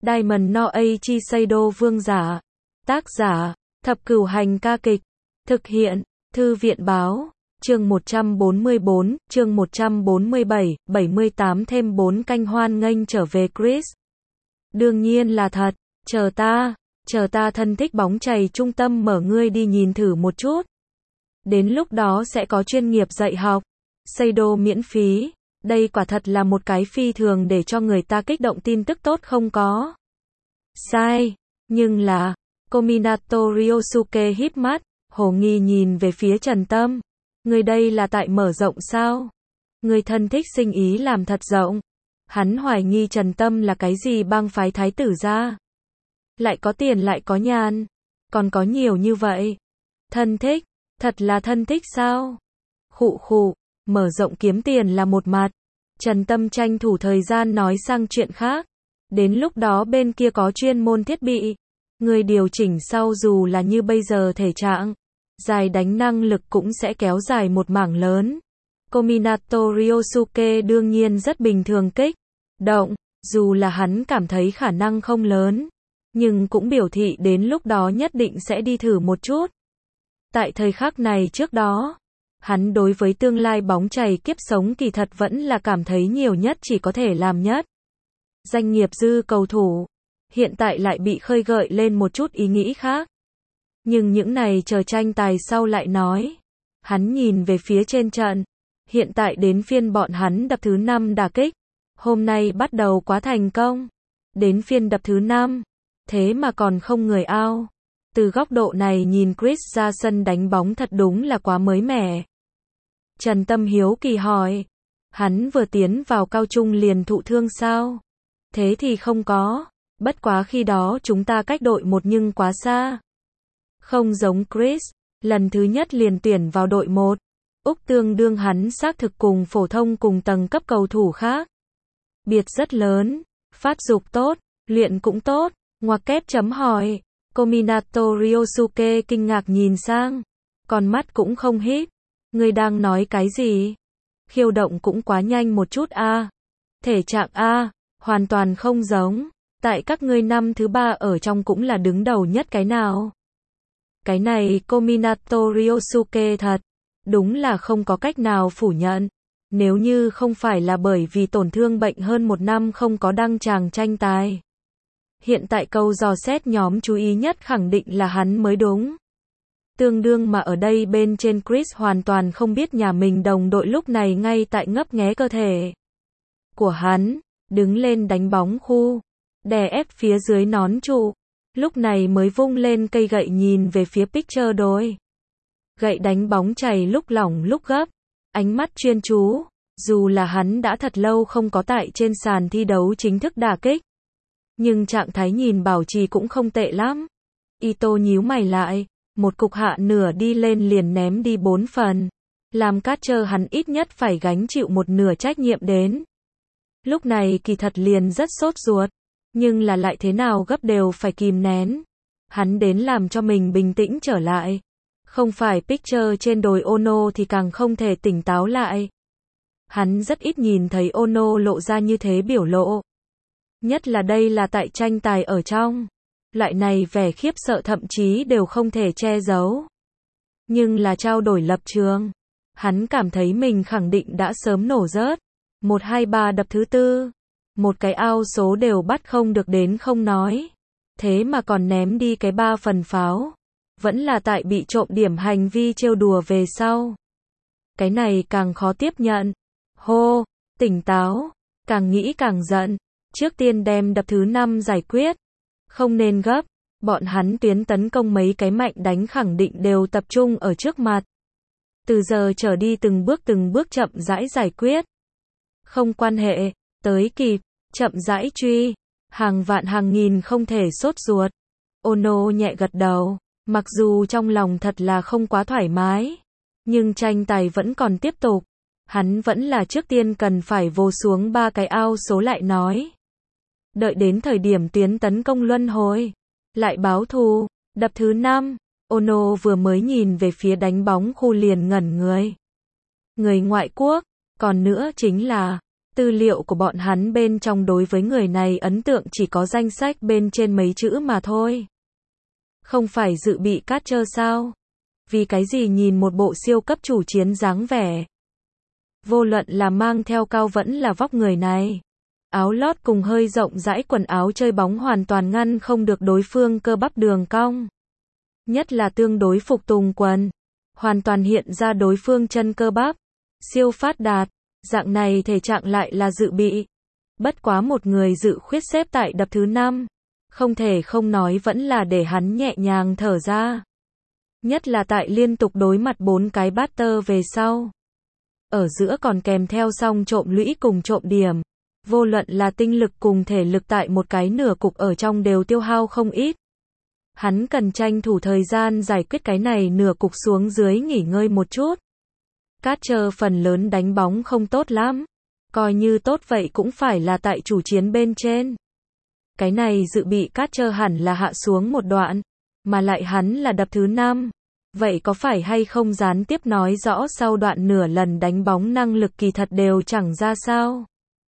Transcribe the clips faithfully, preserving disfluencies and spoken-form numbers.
Diamond no Aichi Seido Vương giả. Tác giả, Thập Cửu Hành ca kịch. Thực hiện, Thư viện báo. Chương một trăm bốn mươi bốn, chương một trăm bốn mươi bảy, bảy mươi tám thêm bốn canh hoan nghênh trở về Chris. Đương nhiên là thật, chờ ta, chờ ta thân thích bóng chày trung tâm mở ngươi đi nhìn thử một chút. Đến lúc đó sẽ có chuyên nghiệp dạy học. Seido miễn phí. Đây quả thật là một cái phi thường để cho người ta kích động tin tức tốt không có. Sai. Nhưng là, Kominato Ryosuke híp mắt, hồ nghi nhìn về phía Trần Tâm. Người đây là tại mở rộng sao? Người thân thích sinh ý làm thật rộng. Hắn hoài nghi Trần Tâm là cái gì bang phái thái tử ra. Lại có tiền lại có nhàn. Còn có nhiều như vậy. Thân thích, thật là thân thích sao? Khụ khụ, mở rộng kiếm tiền là một mặt. Trần Tâm tranh thủ thời gian nói sang chuyện khác. Đến lúc đó bên kia có chuyên môn thiết bị. Người điều chỉnh sau dù là như bây giờ thể trạng. Dài đánh năng lực cũng sẽ kéo dài một mảng lớn. Kominato Ryosuke đương nhiên rất bình thường kích động, dù là hắn cảm thấy khả năng không lớn, nhưng cũng biểu thị đến lúc đó nhất định sẽ đi thử một chút. Tại thời khắc này trước đó, hắn đối với tương lai bóng chày kiếp sống kỳ thật vẫn là cảm thấy nhiều nhất chỉ có thể làm nhất. Danh nghiệp dư cầu thủ, hiện tại lại bị khơi gợi lên một chút ý nghĩ khác. Nhưng những này chờ tranh tài sau lại nói. Hắn nhìn về phía trên trận. Hiện tại đến phiên bọn hắn đập thứ năm đả kích. Hôm nay bắt đầu quá thành công. Đến phiên đập thứ năm. Thế mà còn không người ao. Từ góc độ này nhìn Chris ra sân đánh bóng thật đúng là quá mới mẻ. Trần Tâm hiếu kỳ hỏi. Hắn vừa tiến vào cao trung liền thụ thương sao? Thế thì không có. Bất quá khi đó chúng ta cách đội một nhưng quá xa. Không giống Chris, lần thứ nhất liền tuyển vào đội một. Úc tương đương hắn xác thực cùng phổ thông cùng tầng cấp cầu thủ khác. Biệt rất lớn, phát dục tốt, luyện cũng tốt, ngoặc kép chấm hỏi. Kominato Ryosuke kinh ngạc nhìn sang, còn mắt cũng không híp. Ngươi đang nói cái gì? Khiêu động cũng quá nhanh một chút a. À. Thể trạng a, à, hoàn toàn không giống. Tại các ngươi năm thứ ba ở trong cũng là đứng đầu nhất cái nào? Cái này Kominato Ryosuke thật, đúng là không có cách nào phủ nhận. Nếu như không phải là bởi vì tổn thương bệnh hơn một năm không có đăng tràng tranh tài. Hiện tại câu dò xét nhóm chú ý nhất khẳng định là hắn mới đúng. Tương đương mà ở đây bên trên Chris hoàn toàn không biết nhà mình đồng đội lúc này ngay tại ngấp nghé cơ thể của hắn, đứng lên đánh bóng khu, đè ép phía dưới nón trụ. Lúc này mới vung lên cây gậy nhìn về phía pitcher đối. Gậy đánh bóng chày lúc lỏng lúc gấp. Ánh mắt chuyên chú. Dù là hắn đã thật lâu không có tại trên sàn thi đấu chính thức đả kích. Nhưng trạng thái nhìn bảo trì cũng không tệ lắm. Ito nhíu mày lại. Một cục hạ nửa đi lên liền ném đi bốn phần. Làm catcher hắn ít nhất phải gánh chịu một nửa trách nhiệm đến. Lúc này kỳ thật liền rất sốt ruột. Nhưng là lại thế nào gấp đều phải kìm nén. Hắn đến làm cho mình bình tĩnh trở lại. Không phải pitcher trên đồi Ono thì càng không thể tỉnh táo lại. Hắn rất ít nhìn thấy Ono lộ ra như thế biểu lộ. Nhất là đây là tại tranh tài ở trong. Loại này vẻ khiếp sợ thậm chí đều không thể che giấu. Nhưng là trao đổi lập trường. Hắn cảm thấy mình khẳng định đã sớm nổ rớt. một hai ba đập thứ tư. Một cái ao số đều bắt không được đến không nói. Thế mà còn ném đi cái ba phần pháo. Vẫn là tại bị trộm điểm hành vi trêu đùa về sau. Cái này càng khó tiếp nhận. Hô, tỉnh táo. Càng nghĩ càng giận. Trước tiên đem đập thứ năm giải quyết. Không nên gấp. Bọn hắn tiến tấn công mấy cái mạnh đánh khẳng định đều tập trung ở trước mặt. Từ giờ trở đi từng bước từng bước chậm rãi giải quyết. Không quan hệ. Tới kịp, chậm rãi truy, hàng vạn hàng nghìn không thể sốt ruột. Ono nhẹ gật đầu, mặc dù trong lòng thật là không quá thoải mái, nhưng tranh tài vẫn còn tiếp tục. Hắn vẫn là trước tiên cần phải vồ xuống ba cái ao số lại nói. Đợi đến thời điểm tiến tấn công luân hồi, lại báo thù, đập thứ năm, Ono vừa mới nhìn về phía đánh bóng khu liền ngẩn người. Người ngoại quốc, còn nữa chính là Tư liệu của bọn hắn bên trong đối với người này ấn tượng chỉ có danh sách bên trên mấy chữ mà thôi. Không phải dự bị Carter sao? Vì cái gì nhìn một bộ siêu cấp chủ chiến dáng vẻ. Vô luận là mang theo cao vẫn là vóc người này. Áo lót cùng hơi rộng rãi quần áo chơi bóng hoàn toàn ngăn không được đối phương cơ bắp đường cong. Nhất là tương đối phục tùng quần. Hoàn toàn hiện ra đối phương chân cơ bắp. Siêu phát đạt. Dạng này thể trạng lại là dự bị. Bất quá một người dự khuyết xếp tại đập thứ năm. Không thể không nói vẫn là để hắn nhẹ nhàng thở ra. Nhất là tại liên tục đối mặt bốn cái batter về sau. Ở giữa còn kèm theo song trộm lũy cùng trộm điểm. Vô luận là tinh lực cùng thể lực tại một cái nửa cục ở trong đều tiêu hao không ít. Hắn cần tranh thủ thời gian giải quyết cái này nửa cục xuống dưới nghỉ ngơi một chút. Carter phần lớn đánh bóng không tốt lắm. Coi như tốt vậy cũng phải là tại chủ chiến bên trên. Cái này dự bị Carter hẳn là hạ xuống một đoạn. Mà lại hắn là đập thứ năm. Vậy có phải hay không gián tiếp nói rõ sau đoạn nửa lần đánh bóng năng lực kỳ thật đều chẳng ra sao?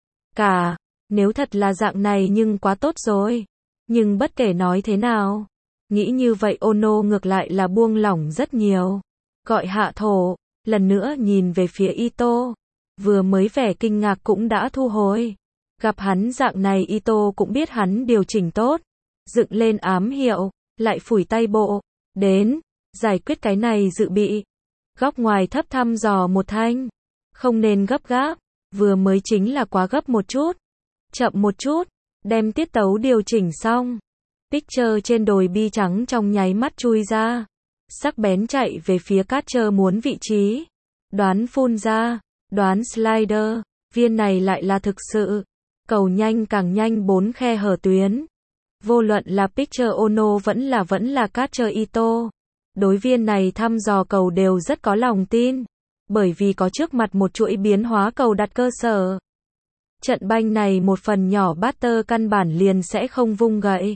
Cả, nếu thật là dạng này nhưng quá tốt rồi. Nhưng bất kể nói thế nào, nghĩ như vậy Ono ngược lại là buông lỏng rất nhiều. Gọi hạ thổ, lần nữa nhìn về phía Ito. Vừa mới vẻ kinh ngạc cũng đã thu hồi. Gặp hắn dạng này Ito cũng biết hắn điều chỉnh tốt. Dựng lên ám hiệu, lại phủi tay bộ. Đến, giải quyết cái này dự bị. Góc ngoài thấp thăm dò một thanh. Không nên gấp gáp. Vừa mới chính là quá gấp một chút. Chậm một chút. Đem tiết tấu điều chỉnh xong. Pitcher trên đồi bi trắng trong nháy mắt chui ra. Sắc bén chạy về phía Carter muốn vị trí. Đoán phun ra. Đoán slider. Viên này lại là thực sự. Cầu nhanh càng nhanh bốn khe hở tuyến. Vô luận là Pitcher Ono vẫn là vẫn là Carter Ito. Đối viên này thăm dò cầu đều rất có lòng tin. Bởi vì có trước mặt một chuỗi biến hóa cầu đặt cơ sở. Trận banh này một phần nhỏ batter căn bản liền sẽ không vung gậy.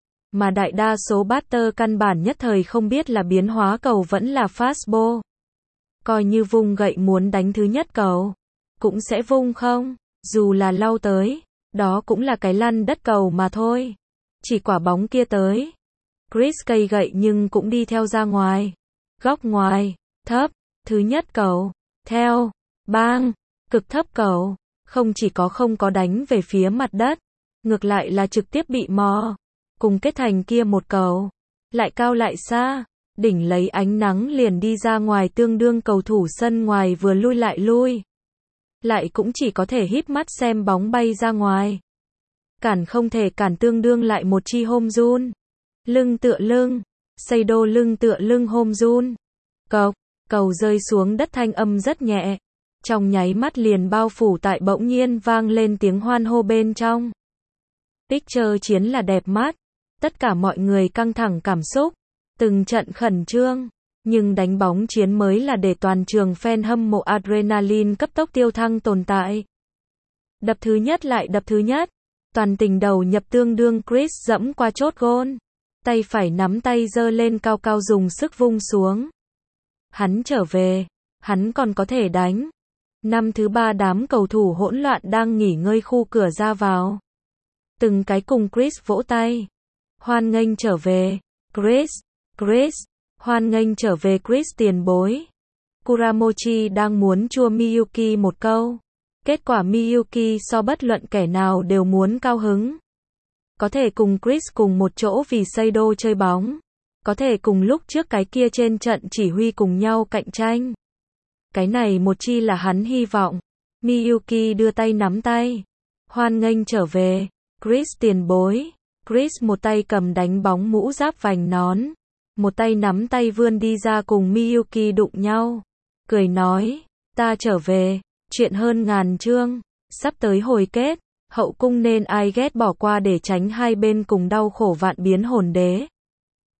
Mà đại đa số batter căn bản nhất thời không biết là biến hóa cầu vẫn là fastball. Coi như vung gậy muốn đánh thứ nhất cầu. Cũng sẽ vung không. Dù là lau tới. Đó cũng là cái lăn đất cầu mà thôi. Chỉ quả bóng kia tới. Chris cây gậy nhưng cũng đi theo ra ngoài. Góc ngoài. Thấp. Thứ nhất cầu. Theo. Bang. Cực thấp cầu. Không chỉ có không có đánh về phía mặt đất. Ngược lại là trực tiếp bị mò. Cùng kết thành kia một cầu. Lại cao lại xa. Đỉnh lấy ánh nắng liền đi ra ngoài tương đương cầu thủ sân ngoài vừa lui lại lui. Lại cũng chỉ có thể híp mắt xem bóng bay ra ngoài. Cản không thể cản tương đương lại một chi home run. Lưng tựa lưng. Xây đô lưng tựa lưng home run. Cộc. Cầu rơi xuống đất thanh âm rất nhẹ. Trong nháy mắt liền bao phủ tại bỗng nhiên vang lên tiếng hoan hô bên trong. Pitcher chiến là đẹp mắt. Tất cả mọi người căng thẳng cảm xúc. Từng trận khẩn trương. Nhưng đánh bóng chiến mới là để toàn trường fan hâm mộ adrenaline cấp tốc tiêu thăng tồn tại. Đập thứ nhất lại đập thứ nhất. Toàn tình đầu nhập tương đương Chris dẫm qua chốt gôn. Tay phải nắm tay giơ lên cao cao dùng sức vung xuống. Hắn trở về. Hắn còn có thể đánh. Năm thứ ba đám cầu thủ hỗn loạn đang nghỉ ngơi khu cửa ra vào. Từng cái cùng Chris vỗ tay. Hoan nghênh trở về. Chris. Chris. Hoan nghênh trở về Chris tiền bối. Kuramochi đang muốn chua Miyuki một câu. Kết quả Miyuki so bất luận kẻ nào đều muốn cao hứng. Có thể cùng Chris cùng một chỗ vì Seido chơi bóng. Có thể cùng lúc trước cái kia trên trận chỉ huy cùng nhau cạnh tranh. Cái này một chi là hắn hy vọng. Miyuki đưa tay nắm tay. Hoan nghênh trở về. Chris tiền bối. Chris một tay cầm đánh bóng mũ giáp vành nón. Một tay nắm tay vươn đi ra cùng Miyuki đụng nhau. Cười nói. Ta trở về. Chuyện hơn ngàn chương. Sắp tới hồi kết. Hậu cung nên ai ghét bỏ qua để tránh hai bên cùng đau khổ vạn biến hồn đế.